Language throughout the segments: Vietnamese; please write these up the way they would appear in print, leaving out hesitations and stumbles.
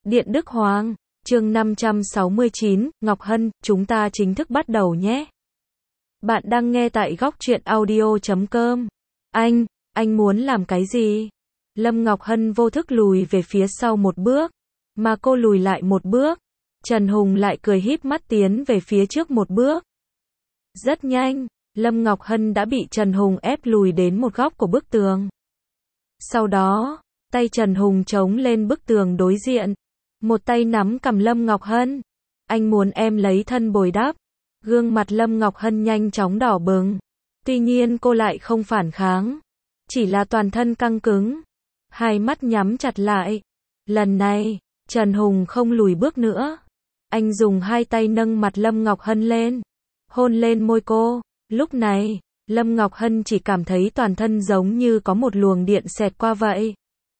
Điện Đức Hoàng, chương 569, Ngọc Hân, chúng ta chính thức bắt đầu nhé. Bạn đang nghe tại góc truyện audio.com. Anh muốn làm cái gì? Lâm Ngọc Hân vô thức lùi về phía sau một bước, mà cô lùi lại một bước. Trần Hùng lại cười híp mắt tiến về phía trước một bước. Rất nhanh, Lâm Ngọc Hân đã bị Trần Hùng ép lùi đến một góc của bức tường. Sau đó, tay Trần Hùng chống lên bức tường đối diện, một tay nắm cằm Lâm Ngọc Hân. Anh muốn em lấy thân bồi đắp. Gương mặt Lâm Ngọc Hân nhanh chóng đỏ bừng. Tuy nhiên cô lại không phản kháng, chỉ là toàn thân căng cứng, hai mắt nhắm chặt lại. Lần này, Trần Hùng không lùi bước nữa. Anh dùng hai tay nâng mặt Lâm Ngọc Hân lên, hôn lên môi cô. Lúc này, Lâm Ngọc Hân chỉ cảm thấy toàn thân giống như có một luồng điện xẹt qua vậy.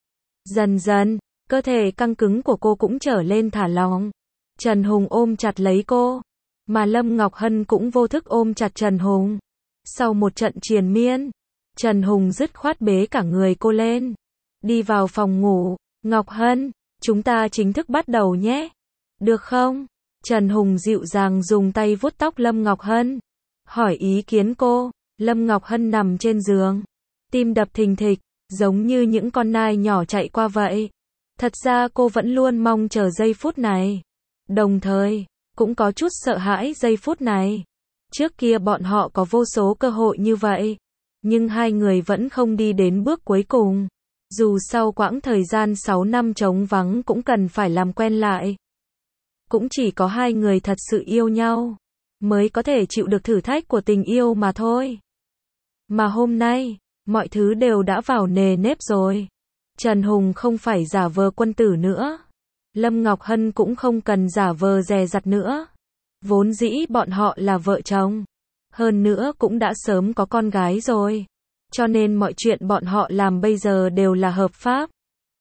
Dần dần, cơ thể căng cứng của cô cũng trở lên thả lỏng. Trần Hùng ôm chặt lấy cô, mà Lâm Ngọc Hân cũng vô thức ôm chặt Trần Hùng. Sau một trận triền miên, Trần Hùng dứt khoát bế cả người cô lên, đi vào phòng ngủ. Ngọc Hân, chúng ta chính thức bắt đầu nhé. Được không? Trần Hùng dịu dàng dùng tay vuốt tóc Lâm Ngọc Hân, hỏi ý kiến cô. Lâm Ngọc Hân nằm trên giường, tim đập thình thịch, giống như những con nai nhỏ chạy qua vậy. Thật ra cô vẫn luôn mong chờ giây phút này, đồng thời cũng có chút sợ hãi giây phút này. Trước kia bọn họ có vô số cơ hội như vậy, nhưng hai người vẫn không đi đến bước cuối cùng. Dù sau quãng thời gian 6 năm trống vắng cũng cần phải làm quen lại. Cũng chỉ có hai người thật sự yêu nhau mới có thể chịu được thử thách của tình yêu mà thôi. Mà hôm nay, mọi thứ đều đã vào nề nếp rồi. Trần Hùng không phải giả vờ quân tử nữa. Lâm Ngọc Hân cũng không cần giả vờ dè dặt nữa. Vốn dĩ bọn họ là vợ chồng. Hơn nữa cũng đã sớm có con gái rồi. Cho nên mọi chuyện bọn họ làm bây giờ đều là hợp pháp.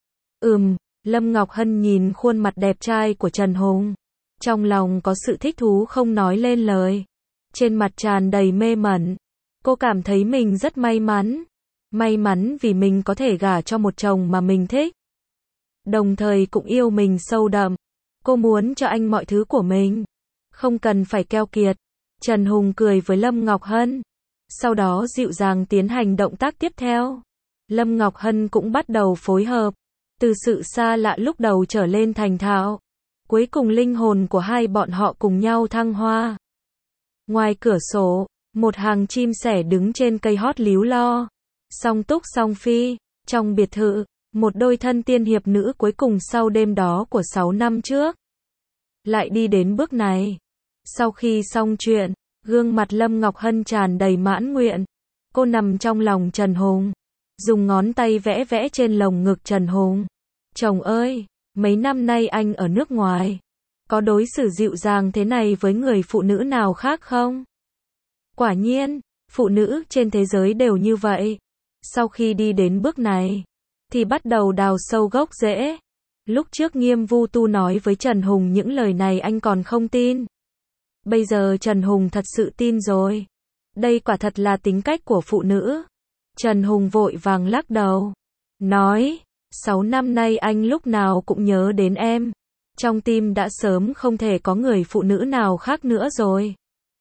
Lâm Ngọc Hân nhìn khuôn mặt đẹp trai của Trần Hùng. Trong lòng có sự thích thú không nói lên lời. Trên mặt tràn đầy mê mẩn. Cô cảm thấy mình rất may mắn. May mắn vì mình có thể gả cho một chồng mà mình thích. Đồng thời cũng yêu mình sâu đậm. Cô muốn cho anh mọi thứ của mình, không cần phải keo kiệt. Trần Hùng cười với Lâm Ngọc Hân, sau đó dịu dàng tiến hành động tác tiếp theo. Lâm Ngọc Hân cũng bắt đầu phối hợp. Từ sự xa lạ lúc đầu trở lên thành thạo. Cuối cùng linh hồn của hai bọn họ cùng nhau thăng hoa. Ngoài cửa sổ, một hàng chim sẻ đứng trên cây hót líu lo. Song túc song phi, trong biệt thự, một đôi thân tiên hiệp nữ cuối cùng sau đêm đó của 6 năm trước. Lại đi đến bước này. Sau khi xong chuyện, gương mặt Lâm Ngọc Hân tràn đầy mãn nguyện. Cô nằm trong lòng Trần Hùng, dùng ngón tay vẽ vẽ trên lồng ngực Trần Hùng. Chồng ơi, mấy năm nay anh ở nước ngoài, có đối xử dịu dàng thế này với người phụ nữ nào khác không? Quả nhiên, phụ nữ trên thế giới đều như vậy. Sau khi đi đến bước này, thì bắt đầu đào sâu gốc rễ. Lúc trước Nghiêm Vu Tu nói với Trần Hùng những lời này anh còn không tin. Bây giờ Trần Hùng thật sự tin rồi. Đây quả thật là tính cách của phụ nữ. Trần Hùng vội vàng lắc đầu, nói, 6 năm nay anh lúc nào cũng nhớ đến em. Trong tim đã sớm không thể có người phụ nữ nào khác nữa rồi.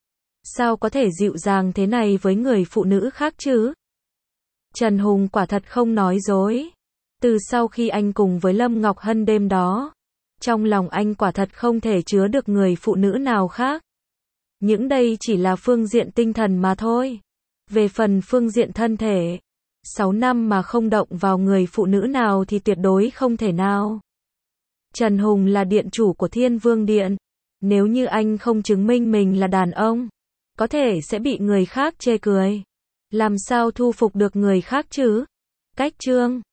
Sao có thể dịu dàng thế này với người phụ nữ khác chứ? Trần Hùng quả thật không nói dối. Từ sau khi anh cùng với Lâm Ngọc Hân đêm đó, trong lòng anh quả thật không thể chứa được người phụ nữ nào khác. Những đây chỉ là phương diện tinh thần mà thôi. Về phần phương diện thân thể, 6 năm mà không động vào người phụ nữ nào thì tuyệt đối không thể nào. Trần Hùng là điện chủ của Thiên Vương Điện. Nếu như anh không chứng minh mình là đàn ông, có thể sẽ bị người khác chê cười. Làm sao thu phục được người khác chứ? Cách chương